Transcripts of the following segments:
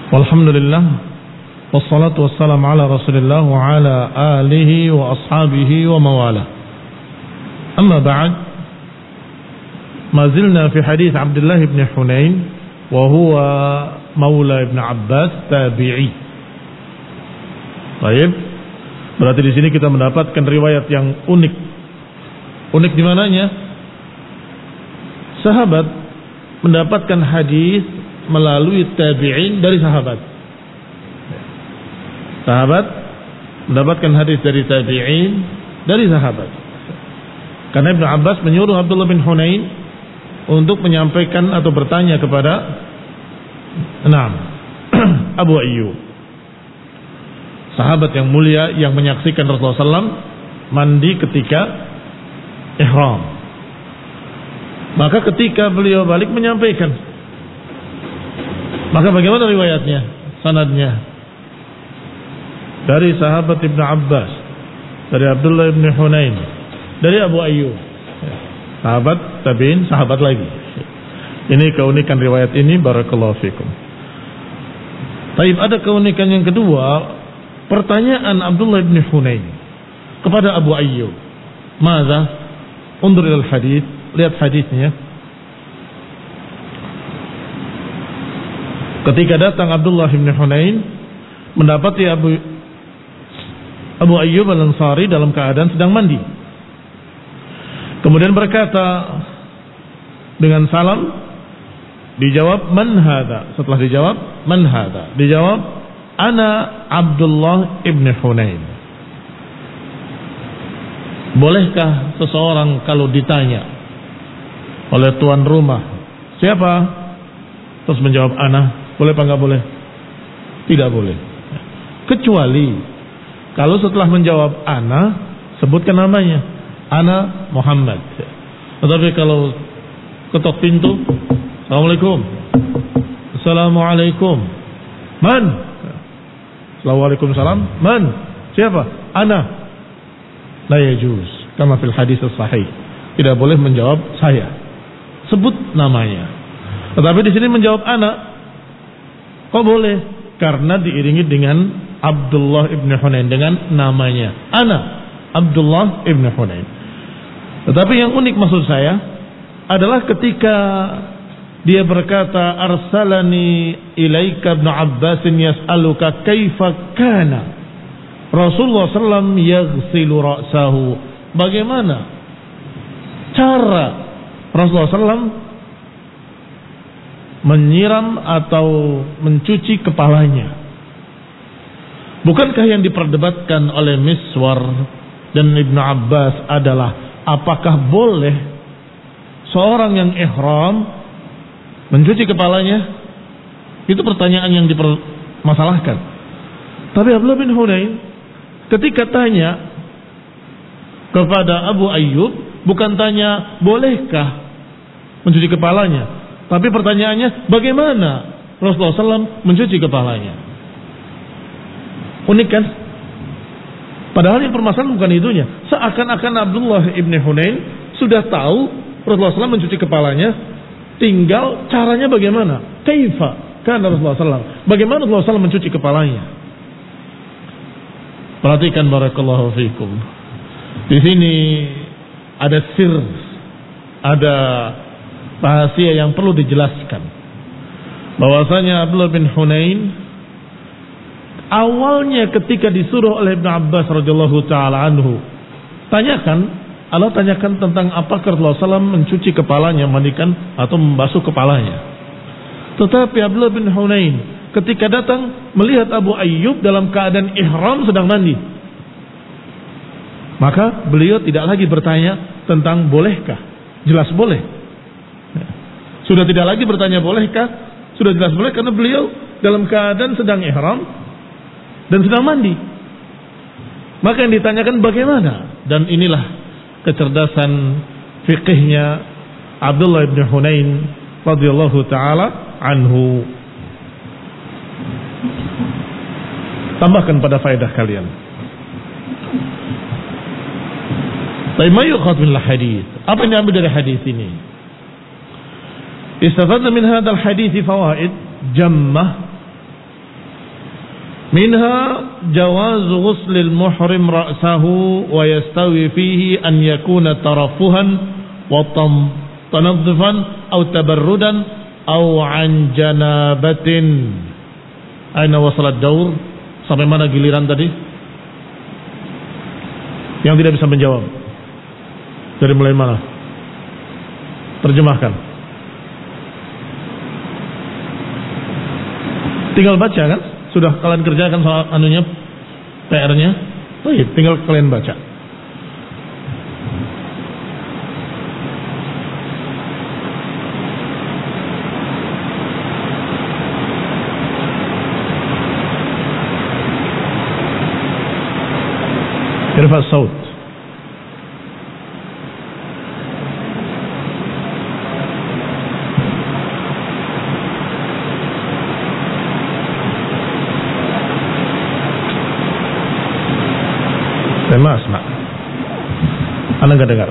Walhamdulillah, wassalatu wassalamu ala Rasulillah wa ala alihi wa ashabihi wa mawala. Amma ba'd, ma zilna fi hadis Abdullah ibn Hunain wa huwa maula Ibn Abbas tabi'i. Baik, berarti di sini kita mendapatkan riwayat yang unik. Unik di mananya? Sahabat mendapatkan hadis melalui tabi'in dari sahabat. Sahabat mendapatkan hadis dari tabi'in dari sahabat. Karena Ibn Abbas menyuruh Abdullah bin Hunain untuk menyampaikan atau bertanya kepada Abu Ayyub, sahabat yang mulia yang menyaksikan Rasulullah SAW mandi ketika ihram. Maka ketika beliau balik menyampaikan. Maka bagaimana riwayatnya? Sanadnya dari sahabat Ibn Abbas, dari Abdullah bin Hunain, dari Abu Ayyub, sahabat tabi'in, sahabat lagi. Ini keunikan riwayat ini, barakallahu fikum. Taib, ada keunikan yang kedua, pertanyaan Abdullah bin Hunain kepada Abu Ayyub. Maza? Undur ilal hadis, lihat hadisnya. Ketika datang Abdullah bin Hunain mendapati Abu Ayyub al-Ansari dalam keadaan sedang mandi. Kemudian berkata dengan salam, dijawab man hadha. Setelah dijawab man hadha, dijawab ana Abdullah ibn Hunain. Bolehkah seseorang kalau ditanya oleh tuan rumah, siapa? Terus menjawab ana, boleh apa enggak boleh? Tidak boleh. Kecuali kalau setelah menjawab ana, sebutkan namanya. Ana Muhammad. Tetapi kalau ketok pintu, Assalamualaikum. Assalamualaikum. Man? Assalamualaikum salam. Man? Siapa? Ana. La yajuz. Kama fil hadis sahih. Tidak boleh menjawab saya. Sebut namanya. Tetapi di sini menjawab ana, kok boleh? Karena diiringi dengan Abdullah ibn Hunain, dengan namanya. Ana Abdullah ibn Hunain. Tetapi yang unik maksud saya adalah ketika dia berkata arsalani ilaika ibn Abbas yas'aluka kaifa kana Rasulullah sallallahu yaghsilu ra'sahu. Bagaimana cara Rasulullah sallallahu menyiram atau mencuci kepalanya? Bukankah yang diperdebatkan oleh Miswar dan Ibnu Abbas adalah apakah boleh seorang yang ihram mencuci kepalanya? Itu pertanyaan yang dipermasalahkan. Tapi Abdullah bin Hunain ketika tanya kepada Abu Ayyub, bukan tanya bolehkah mencuci kepalanya, tapi pertanyaannya bagaimana Rasulullah SAW mencuci kepalanya. Unik kan? Padahal yang permasalahan bukan itunya. Seakan-akan Abdullah ibn Hunain sudah tahu Rasulullah SAW mencuci kepalanya, tinggal caranya bagaimana. Kaifa kan Rasulullah SAW, bagaimana Rasulullah SAW mencuci kepalanya. Perhatikan barakallahu fikum. Di sini ada sir, ada rahasia yang perlu dijelaskan. Bahwasanya Abdullah bin Hunain awalnya ketika disuruh oleh Ibn Abbas radhiyallahu taala anhu, tanyakan tentang apakah Rasulullah SAW mencuci kepalanya, mandikan atau membasuh kepalanya. Tetapi Abdullah bin Hunain ketika datang melihat Abu Ayyub dalam keadaan ihram sedang mandi, maka beliau tidak lagi bertanya tentang bolehkah. Jelas boleh. Sudah tidak lagi bertanya bolehkah, sudah jelas boleh karena beliau dalam keadaan sedang ihram dan sedang mandi. Maka yang ditanyakan bagaimana? Dan inilah kecerdasan fikihnya Abdullah bin Hunain radhiyallahu taala anhu. Tambahkan pada faedah kalian. Tapi ma yukhad min al-hadis. Apa yang diambil dari hadis ini? Istafadna min hadzal hadis fawaid jammah Minha jawazu ghuslil muhrim ra'sahu wa yastawi fihi an yakuna tarafuhan wa tanaddufan aw tabarrudan aw an janabatin. Aina wasalat daur? Sampai mana giliran tadi? Yang tidak bisa menjawab. Dari mulai mana? Terjemahkan. Tinggal baca kan? Sudah kalian kerjakan soal anunya, PR-nya. Baik, tinggal kalian baca. Irfa saut. Mas, Anda nggak dengar.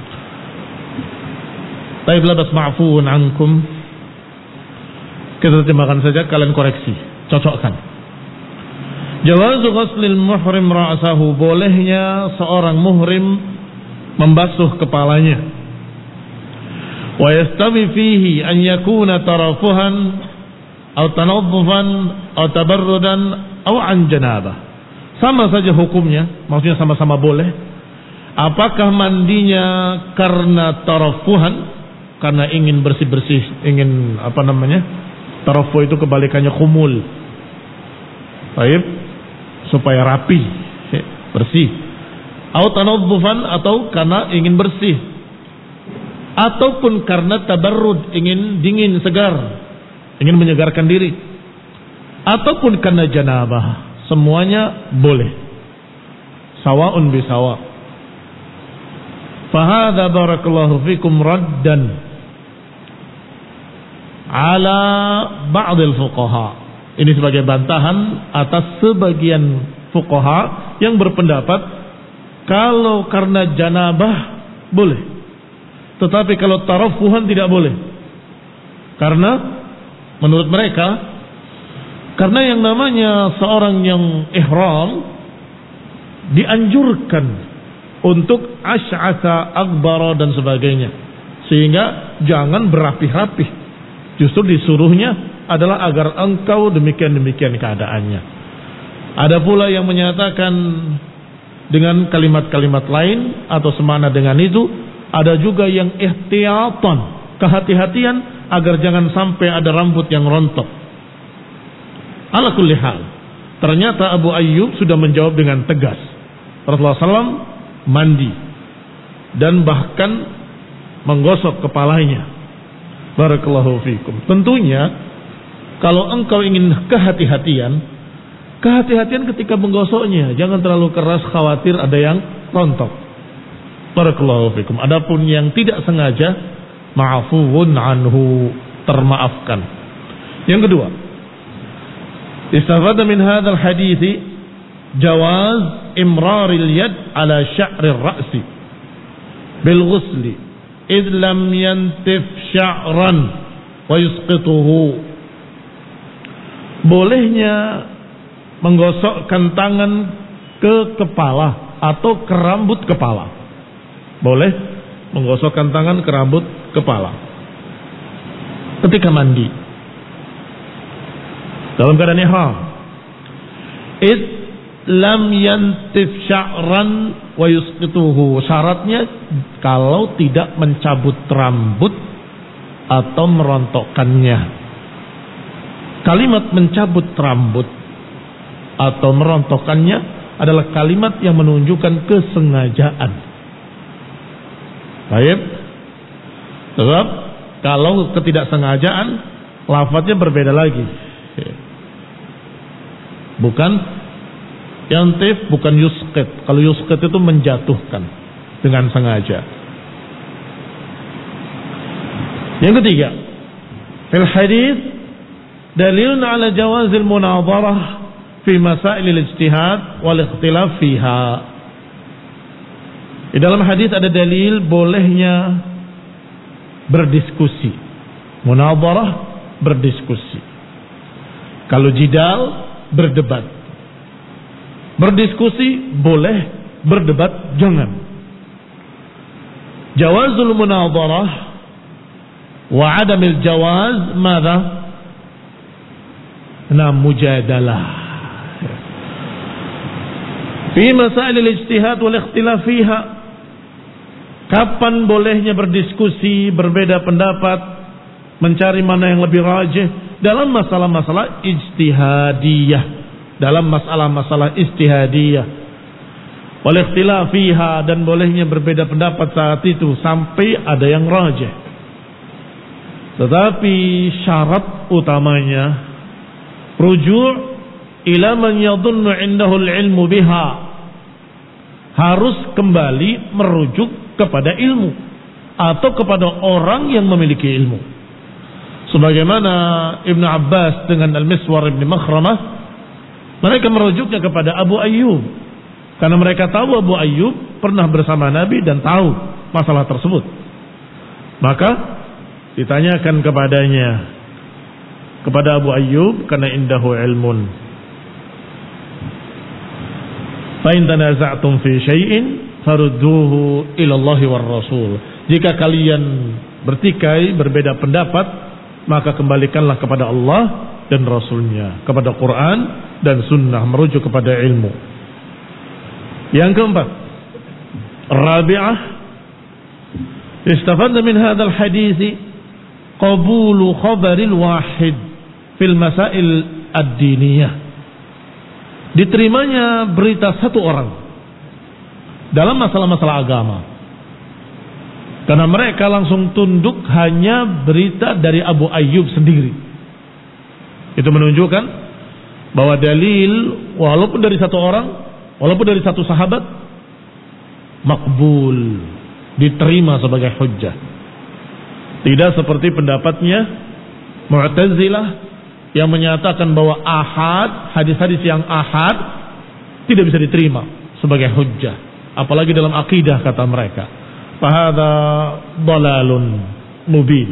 Taib labas ma'fuun ankum. Kita terjemahkan saja, kalian koreksi, cocokkan. Jawazu ghuslil muhrim ra'sahu, bolehnya seorang muhrim membasuh kepalanya. Wa yastawi fihi an yakuna tarafuhan aw tanaddufan aw tabarrudan aw an janabah. Sama saja hukumnya, maksudnya sama-sama boleh. Apakah mandinya karena tarafuhan, karena ingin bersih-bersih, ingin tarafu itu kebalikannya khumul. Baik, supaya rapi, bersih. Atau tanaddufan, atau karena ingin bersih. Ataupun karena tabarrud, ingin dingin, segar, ingin menyegarkan diri. Ataupun karena janabah. Semuanya boleh. Sawa'un bisawa. Fahadha barakallahu fikum raddan ala ba'dil fuqaha. Ini sebagai bantahan atas sebagian fuqaha yang berpendapat kalau karena janabah boleh, tetapi kalau tarafuhan tidak boleh. Karena menurut mereka, karena yang namanya seorang yang ihram dianjurkan untuk asy'atha akbara dan sebagainya, sehingga jangan berapi-rapi. Justru disuruhnya adalah agar engkau demikian-demikian keadaannya. Ada pula yang menyatakan dengan kalimat-kalimat lain atau semana dengan itu. Ada juga yang ihtiyatan, kehati-hatian agar jangan sampai ada rambut yang rontok. Ala kulli hal, ternyata Abu Ayyub sudah menjawab dengan tegas. Rasulullah SAW mandi dan bahkan menggosok kepalanya. Barakallahu fikum. Tentunya kalau engkau ingin kehati-hatian ketika menggosoknya, jangan terlalu keras, khawatir ada yang rontok. Barakallahu fikum. Adapun yang tidak sengaja, ma'fuun anhu, termaafkan. Yang kedua, istafada min hadzal hadits jawaz imraril yad ala sya'rir ra'si bil ghusli id lam yantif sya'ran wa yusqituhu. Bolehnya menggosokkan tangan ke kepala atau ke rambut kepala. Boleh menggosokkan tangan ke rambut kepala ketika mandi dalam keadaan ihram. Id lam yantif sya'ran wa yusqituhu. Syaratnya kalau tidak mencabut rambut atau merontokkannya. Kalimat mencabut rambut atau merontokkannya adalah kalimat yang menunjukkan kesengajaan. Baik. Sebab kalau ketidaksengajaan, lafadznya berbeda lagi. Bukan yantif, bukan yusqit. Kalau yusqit itu menjatuhkan dengan sengaja. Yang ketiga, fil hadits dalilun ala jawazil munadharah fi masailil ijtihad wal ikhtilaf fiha. Di dalam hadis ada dalil bolehnya berdiskusi. Munadharah, berdiskusi. Kalau jidal, berdebat. Berdiskusi boleh, berdebat jangan. Jawazul munadharah wa adamil jawaz madza? Mujadalah. Fi masail al-ijtihad wal ikhtilaf fiha. Kapan bolehnya berdiskusi, berbeda pendapat, mencari mana yang lebih rajih dalam masalah-masalah ijtihadiyah, dalam masalah-masalah ijtihadiyah. Wal ikhtilaf fiha, dan bolehnya berbeda pendapat saat itu sampai ada yang rajih. Tetapi syarat utamanya ruju' ila man yadhunnu indahu al-ilmu biha. Harus kembali merujuk kepada ilmu atau kepada orang yang memiliki ilmu. Sebagaimana Ibnu Abbas dengan Al-Miswar ibn Makhramah, mereka merujuknya kepada Abu Ayyub karena mereka tahu Abu Ayyub pernah bersama Nabi dan tahu masalah tersebut. Maka ditanyakan kepadanya, kepada Abu Ayyub, karena indahu ilmun. Fa in tanaza'tum fi syai'in farudduhu ila Allah war Rasul. Jika kalian bertikai, berbeda pendapat, maka kembalikanlah kepada Allah dan Rasulnya, kepada Quran dan Sunnah, merujuk kepada ilmu. Yang keempat, Rabi'ah, istafadna min hadzal hadits qabulu khabaril wahid fil masail ad-diniyah. Diterimanya berita satu orang dalam masalah-masalah agama, karena mereka langsung tunduk hanya berita dari Abu Ayyub sendiri. Itu menunjukkan bahwa dalil walaupun dari satu orang, walaupun dari satu sahabat, makbul, diterima sebagai hujjah. Tidak seperti pendapatnya Mu'tazilah yang menyatakan bahwa ahad, hadis-hadis yang ahad tidak bisa diterima sebagai hujjah, apalagi dalam akidah, kata mereka. Fahadha dalalun mubin.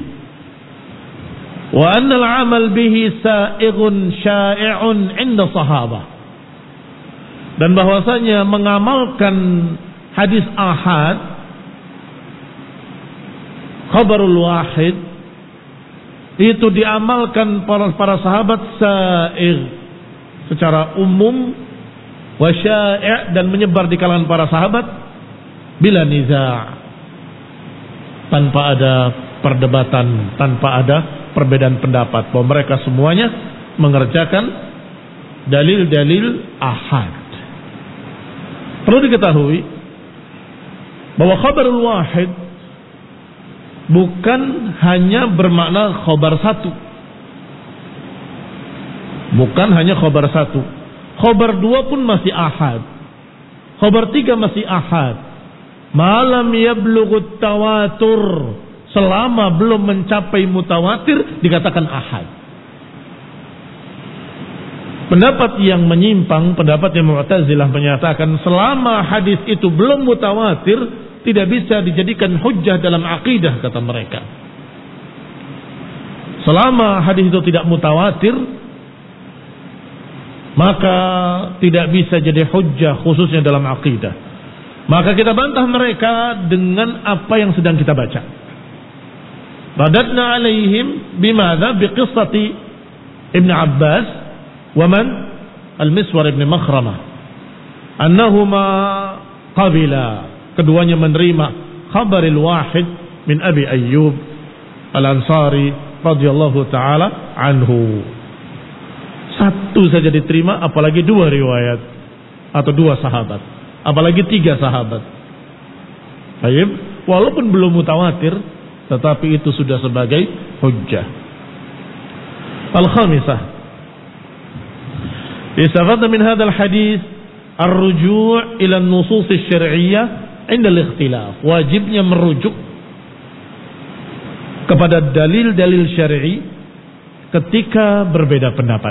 Wa anna al-amal bihi sa'ighun sya'i'un 'inda sahabah. Dan bahwasanya mengamalkan hadis ahad, khabarul wahid, itu diamalkan para sahabat sa'igh secara umum, wa sya'i', dan menyebar di kalangan para sahabat bila niza', tanpa ada perdebatan, tanpa ada perbedaan pendapat, bahwa mereka semuanya mengerjakan dalil-dalil ahad. Perlu diketahui bahwa khabarul wahid bukan hanya bermakna khobar satu. Bukan hanya khobar satu. Khobar dua pun masih ahad. Khobar tiga masih ahad. Malam yablughu tawatur, selama belum mencapai mutawatir dikatakan ahad. Pendapat yang menyimpang, pendapat yang Mu'tazilah menyatakan selama hadis itu belum mutawatir tidak bisa dijadikan hujjah dalam akidah, kata mereka. Selama hadis itu tidak mutawatir, maka tidak bisa jadi hujjah khususnya dalam akidah. Maka kita bantah mereka dengan apa yang sedang kita baca. Radadna alaihim bimadza biqissati Ibn Abbas wa man Al-Miswar ibn Makhramah annahuma qabila, keduanya menerima khabaril wahid min Abi Ayyub Al-Ansari radhiyallahu taala anhu. Satu saja diterima, apalagi dua riwayat atau dua sahabat, apalagi tiga sahabat. Baik, walaupun belum mutawatir, tetapi itu sudah sebagai hujjah. Al-khamisah, istafadna min hadzal hadits ar-ruju' ila an-nusus asy-syar'iyyah 'inda al-ikhtilaf. Wajibnya merujuk kepada dalil-dalil syar'i ketika berbeda pendapat.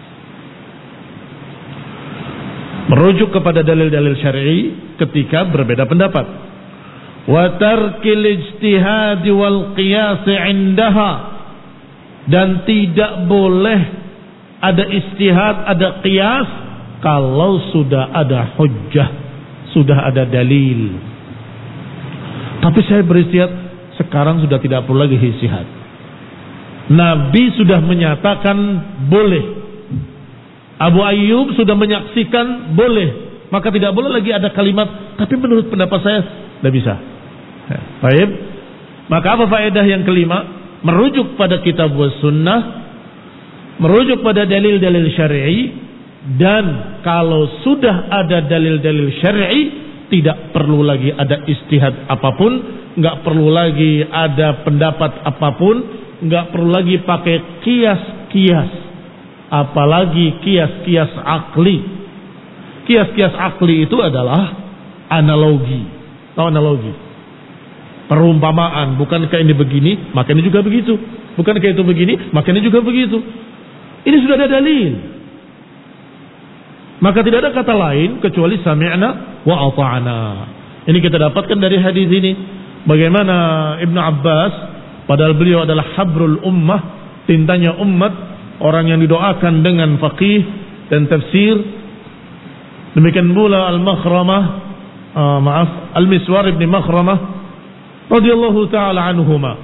Merujuk kepada dalil-dalil syar'i ketika berbeda pendapat. Wa tarkil ijtihad wal qiyas 'indaha, dan tidak boleh ada ijtihad, ada qiyas kalau sudah ada hujjah, sudah ada dalil. Tapi saya beristihad, sekarang sudah tidak perlu lagi istihad. Nabi sudah menyatakan boleh. Abu Ayyub sudah menyaksikan boleh. Maka tidak boleh lagi ada kalimat, tapi menurut pendapat saya tidak bisa. Baik. Maka apa faedah yang kelima? Merujuk pada kitab wa sunnah, merujuk pada dalil-dalil syar'i, dan kalau sudah ada dalil-dalil syar'i, tidak perlu lagi ada istihad apapun, nggak perlu lagi ada pendapat apapun, nggak perlu lagi pakai kias-kias, apalagi kias-kias akli. Kias-kias akli itu adalah analogi. Tahu analogi? Perumpamaan. Bukankah ini begini, maka ini juga begitu. Bukankah itu begini, maka ini juga begitu. Ini sudah ada dalil. Maka tidak ada kata lain kecuali sami'na wa ata'na. Ini kita dapatkan dari hadis ini. Bagaimana Ibnu Abbas, padahal beliau adalah habrul ummah, tintanya umat, orang yang didoakan dengan faqih dan tafsir. Demikian pula Al-Miswar ibn Makhramah radhiyallahu taala anhuma.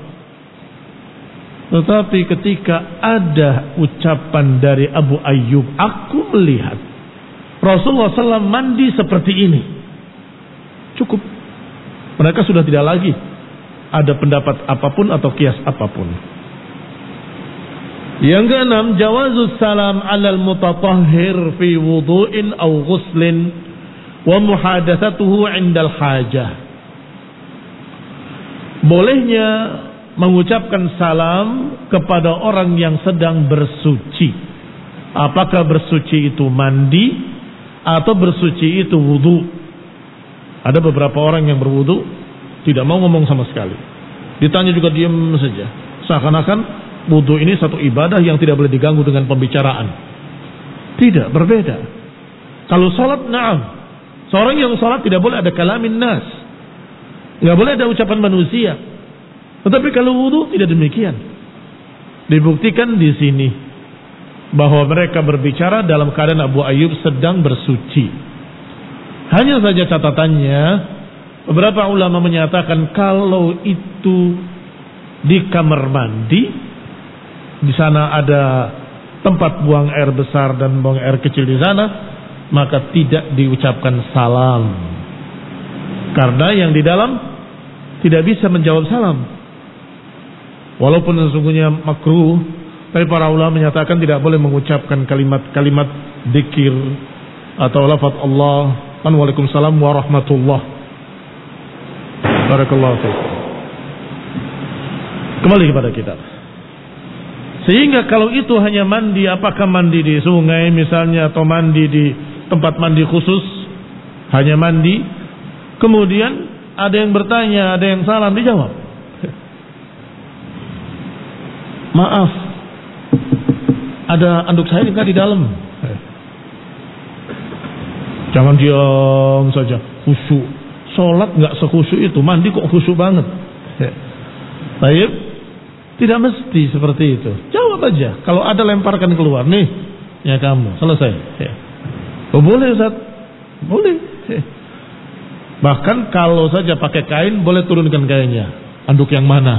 Tetapi ketika ada ucapan dari Abu Ayyub, aku melihat Rasulullah SAW mandi seperti ini. Cukup. Mereka sudah tidak lagi ada pendapat apapun atau kias apapun. Yang keenam, jawazus salam alal mutatahhir fi wudu'in aw ghuslin wa muhadatsatuhu 'indal hajah. Bolehnya mengucapkan salam kepada orang yang sedang bersuci. Apakah bersuci itu mandi atau bersuci itu wudu? Ada beberapa orang yang berwudu tidak mau ngomong sama sekali. Ditanya juga diam saja. Seakan-akan wudu ini satu ibadah yang tidak boleh diganggu dengan pembicaraan. Tidak, berbeda. Kalau salat, na'am. Seorang yang salat tidak boleh ada kalamin nas. Tidak boleh ada ucapan manusia. Tetapi kalau wudu tidak demikian. Dibuktikan di sini bahwa mereka berbicara dalam keadaan Abu Ayyub sedang bersuci. Hanya saja catatannya, beberapa ulama menyatakan kalau itu di kamar mandi, di sana ada tempat buang air besar dan buang air kecil di sana, maka tidak diucapkan salam. Karena yang di dalam tidak bisa menjawab salam. Walaupun sesungguhnya makruh, tapi para ulama menyatakan tidak boleh mengucapkan kalimat-kalimat dzikir atau lafaz Allah. Waalaikumsalam warahmatullah. Barakallahu fiik. Kembali kepada kita. Sehingga kalau itu hanya mandi, apakah mandi di sungai misalnya atau mandi di tempat mandi khusus, hanya mandi, kemudian ada yang bertanya, ada yang salam, dijawab. Maaf, ada anduk saya enggak di dalam? Jangan diam saja, khusyuk. Sholat enggak sekhusyuk itu, mandi kok khusyuk banget. Baik, tidak mesti seperti itu. Jawab aja. Kalau ada lemparkan keluar, nih, ya kamu, selesai. Oh, boleh Ustaz, boleh. Bahkan kalau saja pakai kain, boleh turunkan kainnya. Anduk yang mana?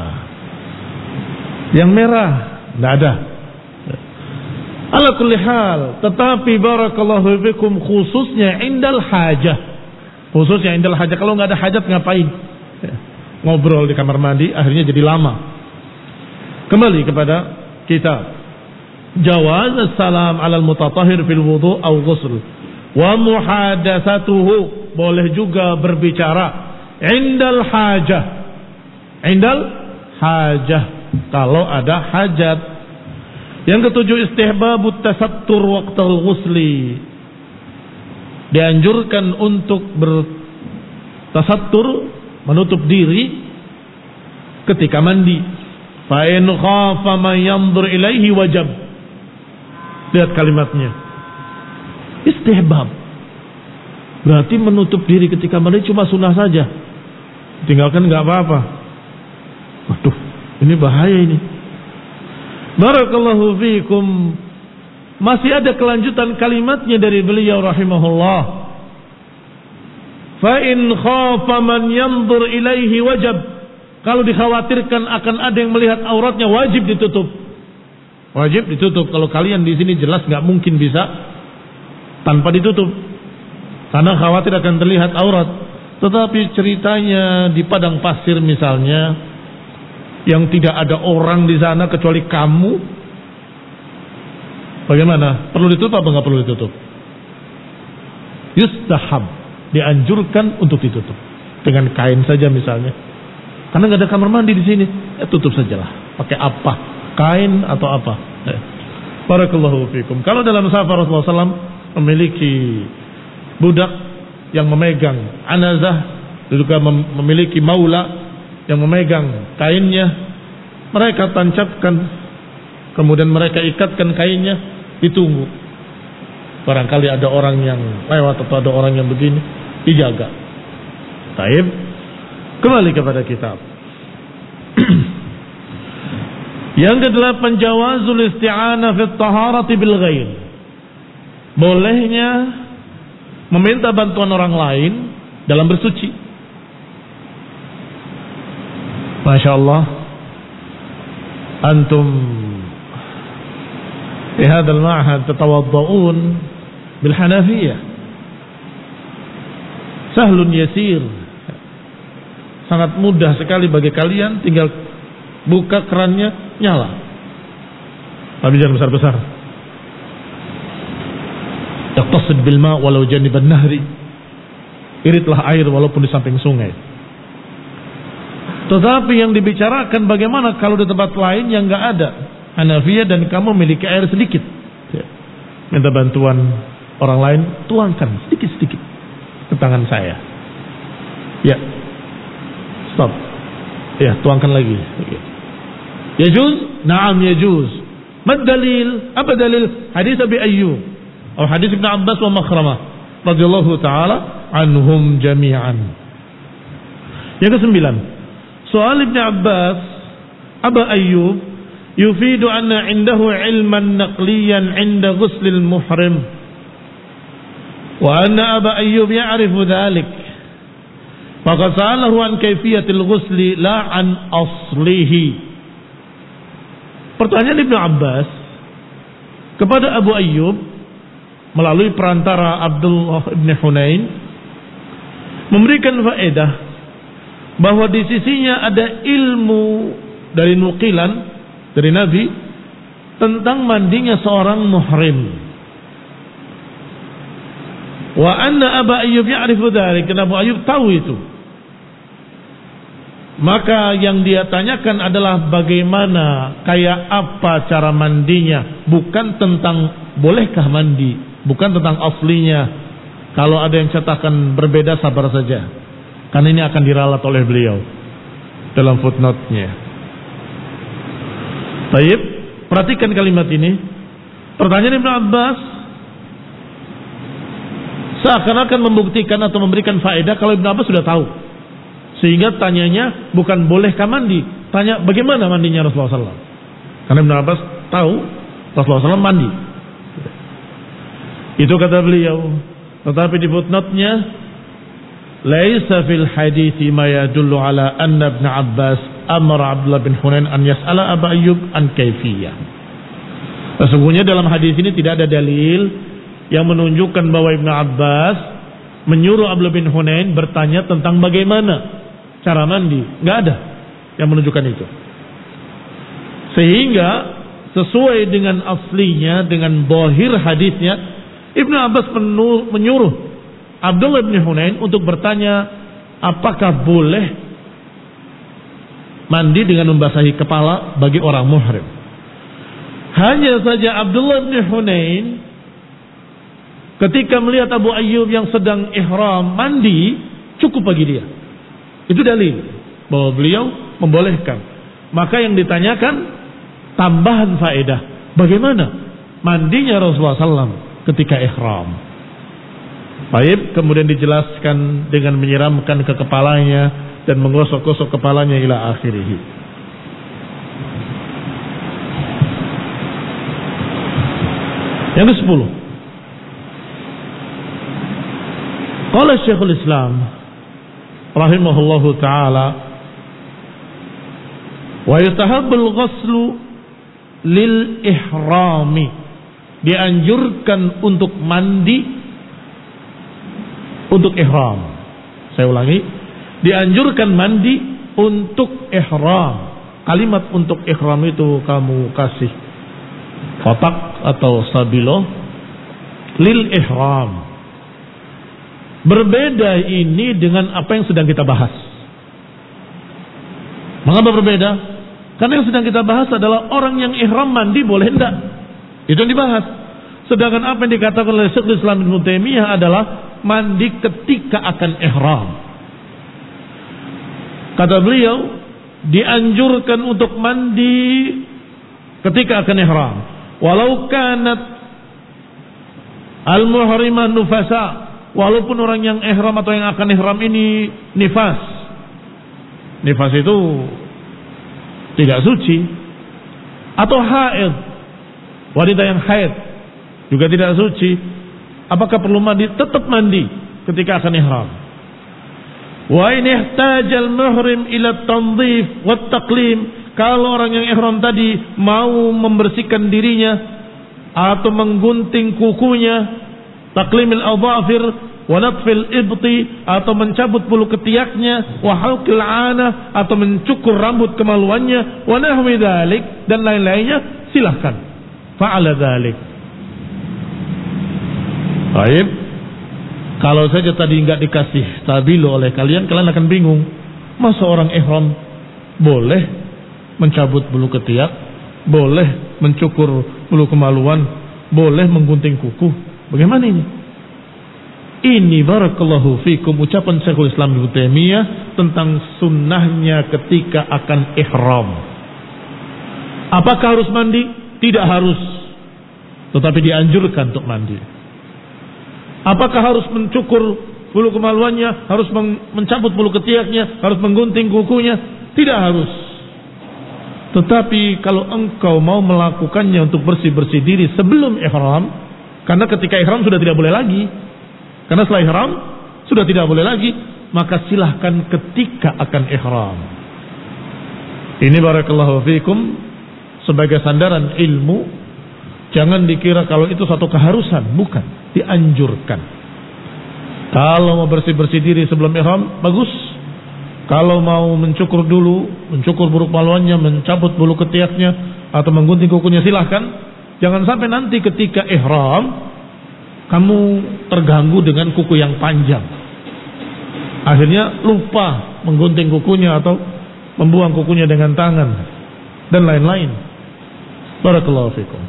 Yang merah, tidak ada. Ala kulli hal, tetapi barakallahu fikum khususnya indal hajah. Khususnya indal hajah, kalau nggak ada hajat ngapain? Ngobrol di kamar mandi akhirnya jadi lama. Kembali kepada kitab. Jawaz salam alal mutatahhir fil wudu aw ghusl wa muhadatsatuhu, boleh juga berbicara indal hajah. Indal hajah, kalau ada hajat. Yang ketujuh, istihbabut tasattur waqtal ghusli. Dianjurkan untuk bertasattur, menutup diri ketika mandi. Fa in khafa man yanzur ilaihi wajib. Lihat kalimatnya. Istihbab. Berarti menutup diri ketika mandi cuma sunnah saja. Tinggalkan enggak apa-apa. Waduh, ini bahaya ini. Barakallahu fiikum. masih ada kelanjutan kalimatnya dari beliau rahimahullah. Fa in khafa man yanzur ilaihi wajib. Kalau dikhawatirkan akan ada yang melihat auratnya, wajib ditutup. Wajib ditutup. Kalau kalian di sini jelas nggak mungkin bisa tanpa ditutup, karena khawatir akan terlihat aurat. Tetapi ceritanya di padang pasir misalnya, yang tidak ada orang di sana kecuali kamu, bagaimana? Perlu ditutup apa nggak perlu ditutup? Yustahab, dianjurkan untuk ditutup dengan kain saja misalnya. Karena nggak ada kamar mandi di sini, ya tutup sajalah. Pakai apa? Kain atau apa? Barakallahu fikum. Kalau dalam safar Rasulullah SAW memiliki budak yang memegang anazah, juga memiliki maula yang memegang kainnya, mereka tancapkan, kemudian mereka ikatkan kainnya, ditunggu. Barangkali ada orang yang lewat atau ada orang yang begini, dijaga. Taib, kembali kepada kitab. Yang kedelapan, jawazul isti'anah fi taharati bil ghair. Bolehnya meminta bantuan orang lain dalam bersuci. Masya Allah, antum di hadal ma'had tatawadda'un bil Hanafiyah. Sahlun yasir, sangat mudah sekali bagi kalian, tinggal buka kerannya, nyala. Tapi jangan besar-besar. Yaqtasid bil ma' walau janiban nahri. Iritlah air walaupun di samping sungai. Tetapi yang dibicarakan bagaimana kalau di tempat lain yang enggak ada Hanafiyah dan kamu memiliki air sedikit. Minta bantuan orang lain, tuangkan sedikit-sedikit ke tangan saya. Ya. Stop. Ya, tuangkan lagi. Yajuz? Naam yajuz. Mad dalil? Apa dalil? Hadis Abi Ayyub atau hadis Ibnu Abbas wa Makhramah radhiyallahu taala anhum jami'an. Yang kesembilan, soal Ibnu Abbas, Abu Ayyub yufidu anna indahu ilman naqliyan inda ghuslil muhrim wa anna Abu Ayyub ya'rifu dhalik. Faqad sa'alahu an kayfiyatil ghusli la an aslihi. Pertanyaan Ibnu Abbas kepada Abu Ayyub melalui perantara Abdullah ibn Hunain memberikan faedah bahwa di sisinya ada ilmu dari nukilan dari Nabi tentang mandinya seorang muhrim. Wa anna Abu Ayyub ya'rifu dzalik, karena Abu Ayyub tahu itu. Maka yang dia tanyakan adalah bagaimana, kayak apa cara mandinya, bukan tentang bolehkah mandi, bukan tentang aslinya. Kalau ada yang cetakan berbeda, sabar saja, karena ini akan diralat oleh beliau dalam footnote-nya. Baik, perhatikan kalimat ini. Pertanyaan Ibnu Abbas seakan-akan membuktikan atau memberikan faedah kalau Ibnu Abbas sudah tahu. Sehingga tanyanya bukan bolehkah mandi, tanya bagaimana mandinya Rasulullah SAW. Karena Ibnu Abbas tahu Rasulullah SAW mandi. Itu kata beliau. Tetapi di footnote-nya, laisa fil hadithi ma yadullu ala anna Ibnu Abbas amara Abdullah bin Hunain an yas'ala Abu Ayyub an kaifiyah. Sesungguhnya dalam hadis ini tidak ada dalil yang menunjukkan bahwa Ibnu Abbas menyuruh Abdullah bin Hunain bertanya tentang bagaimana cara mandi. Nggak ada yang menunjukkan itu. Sehingga sesuai dengan aslinya, dengan zahir hadisnya, Ibnu Abbas menyuruh Abdullah bin Hunain untuk bertanya apakah boleh mandi dengan membasahi kepala bagi orang muhrim. Hanya saja Abdullah bin Hunain ketika melihat Abu Ayyub yang sedang ihram mandi, cukup bagi dia. Itu dalil bahwa beliau membolehkan. Maka yang ditanyakan tambahan faedah, bagaimana mandinya Rasulullah SAW ketika ihram. Baik, kemudian dijelaskan dengan menyiramkan ke kepalanya dan menggosok-gosok kepalanya ila akhirih. Yang ke-10. Qala Syekhul Islam rahimahullahu taala, wa yutahabbul ghuslu lil ihrami, dianjurkan untuk mandi untuk ihram. Saya ulangi, dianjurkan mandi untuk ihram. Kalimat untuk ihram itu kamu kasih kotak atau stabilo, lil ihram. Berbeda ini dengan apa yang sedang kita bahas. Mengapa berbeda? Karena yang sedang kita bahas adalah orang yang ihram mandi boleh enggak. Itu yang dibahas. Sedangkan apa yang dikatakan oleh Syekhul Islam Ibnu Taimiyah adalah mandi ketika akan ihram. Kata beliau, dianjurkan untuk mandi ketika akan ihram. Walau kanat al-muhrimah nufasa, walaupun orang yang ihram atau yang akan ihram ini nifas. Nifas itu tidak suci. Atau haid, wanita yang haid juga tidak suci. Apakah perlu mandi? Tetap mandi ketika akan ihram. Wa in ihtajal muhrim ila tanzif wa taqlim, kalau orang yang ihram tadi mau membersihkan dirinya atau menggunting kukunya, taqlimil adhafir wa natfil ibti, atau mencabut bulu ketiaknya, wa halqil ana, atau mencukur rambut kemaluannya, wa nahwi dzalik, dan lain-lainnya, silahkan. Fa'ala dzalik. Baik. Kalau saja tadi enggak dikasih stabilo oleh kalian akan bingung. Masa orang ihram boleh mencabut bulu ketiak, boleh mencukur bulu kemaluan, boleh menggunting kuku? Bagaimana ini? Ini barakallahu fikum ucapan Syekhul Islam Ibnu Taimiyah tentang sunnahnya ketika akan ihram. Apakah harus mandi? Tidak harus, tetapi dianjurkan untuk mandi. Apakah harus mencukur bulu kemaluannya, harus mencabut bulu ketiaknya, harus menggunting kukunya? Tidak harus. Tetapi kalau engkau mau melakukannya untuk bersih-bersih diri sebelum ihram, karena ketika ihram sudah tidak boleh lagi, karena setelah ihram sudah tidak boleh lagi, maka silahkan ketika akan ihram. Ini barakallahu fikum sebagai sandaran ilmu. Jangan dikira kalau itu satu keharusan, bukan, dianjurkan. Kalau mau bersih-bersih diri sebelum ihram, bagus. Kalau mau mencukur dulu, mencukur bulu kemaluannya, mencabut bulu ketiaknya, atau menggunting kukunya, silahkan. Jangan sampai nanti ketika ihram kamu terganggu dengan kuku yang panjang, akhirnya lupa menggunting kukunya atau membuang kukunya dengan tangan dan lain-lain. Barakallahu fikum.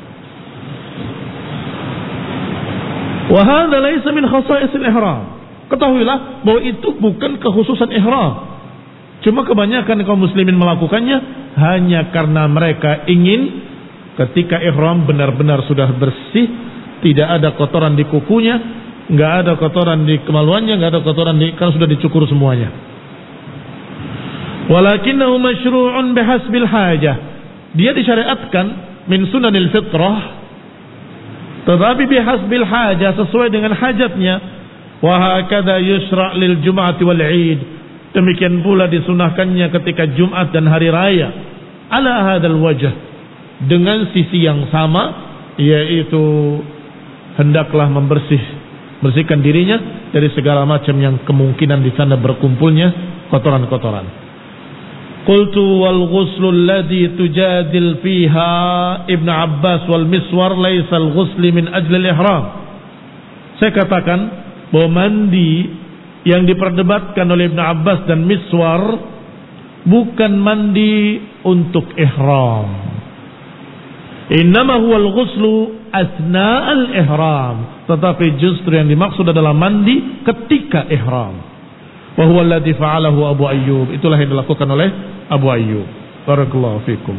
Wa hadza laysa min khasa'isil ihram. Ketahuilah bahwa itu bukan kekhususan ihram. Cuma kebanyakan kaum muslimin melakukannya hanya karena mereka ingin ketika ihram benar-benar sudah bersih, tidak ada kotoran di kukunya, enggak ada kotoran di kemaluannya, enggak ada kotoran karena sudah dicukur semuanya. Walakinahu masyru'un bihasbil hajah. Dia disyariatkan min sunanil fitrah, tetapi bihasbil hajah, sesuai dengan hajatnya. Wa hakadha yusra' lil jum'ati wal 'id. Demikian pula disunahkannya ketika Jumat dan hari raya. Ala hadzal wajh, dengan sisi yang sama, yaitu hendaklah bersihkan dirinya dari segala macam yang kemungkinan di sana berkumpulnya kotoran-kotoran. Qultu wal ghuslu alladhi tujadil fiha Ibn Abbas wal Miswar laysa al ghusli min ajli al ihram. Saya katakan bahwa mandi yang diperdebatkan oleh Ibn Abbas dan Miswar bukan mandi untuk ihram. Innama huwa al ghuslu asna al ihram, tetapi justru yang dimaksud adalah mandi ketika ihram. Wa huwa alladhi fa'alahu Abu Ayyub, itulah yang dilakukan oleh Abu Ayyub. Barakallahu fikum.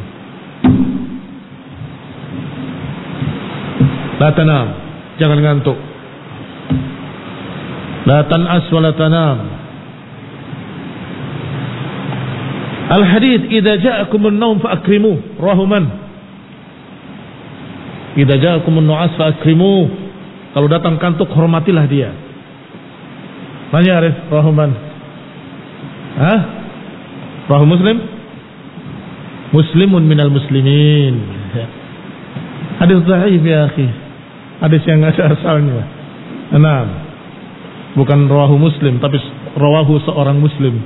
La tanam, jangan ngantuk. La tan'as wa la tanam. Al hadits idza ja'akum an-nawm fa akrimuh, rawahu man? Idza ja'akumun nu'as fa'akrimu. Kalau datang kantuk hormatilah dia. Tanya Arif, Rahman. Hah? Rahu Muslim? Muslimun minal muslimin. Hadis dhaif ya akhi. Hadis yang ada asalnya. Nah, bukan rawahu Muslim tapi rawahu seorang muslim.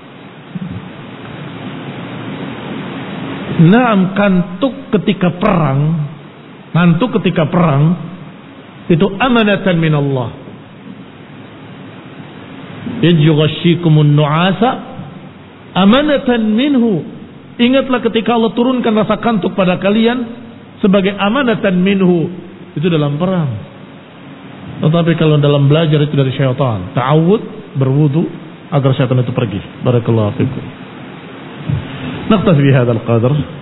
Naam, kantuk ketika perang, ngantuk ketika perang itu amanatan min Allah. Yajghashikumun nu'asa amanatan minhu. Ingatlah ketika Allah turunkan rasa kantuk pada kalian sebagai amanatan minhu. Itu dalam perang. Tetapi kalau dalam belajar itu dari syaitan. Ta'awud, berwudu agar syaitan itu pergi. Barakallahu fikum. Naktafi bihadzal qadar.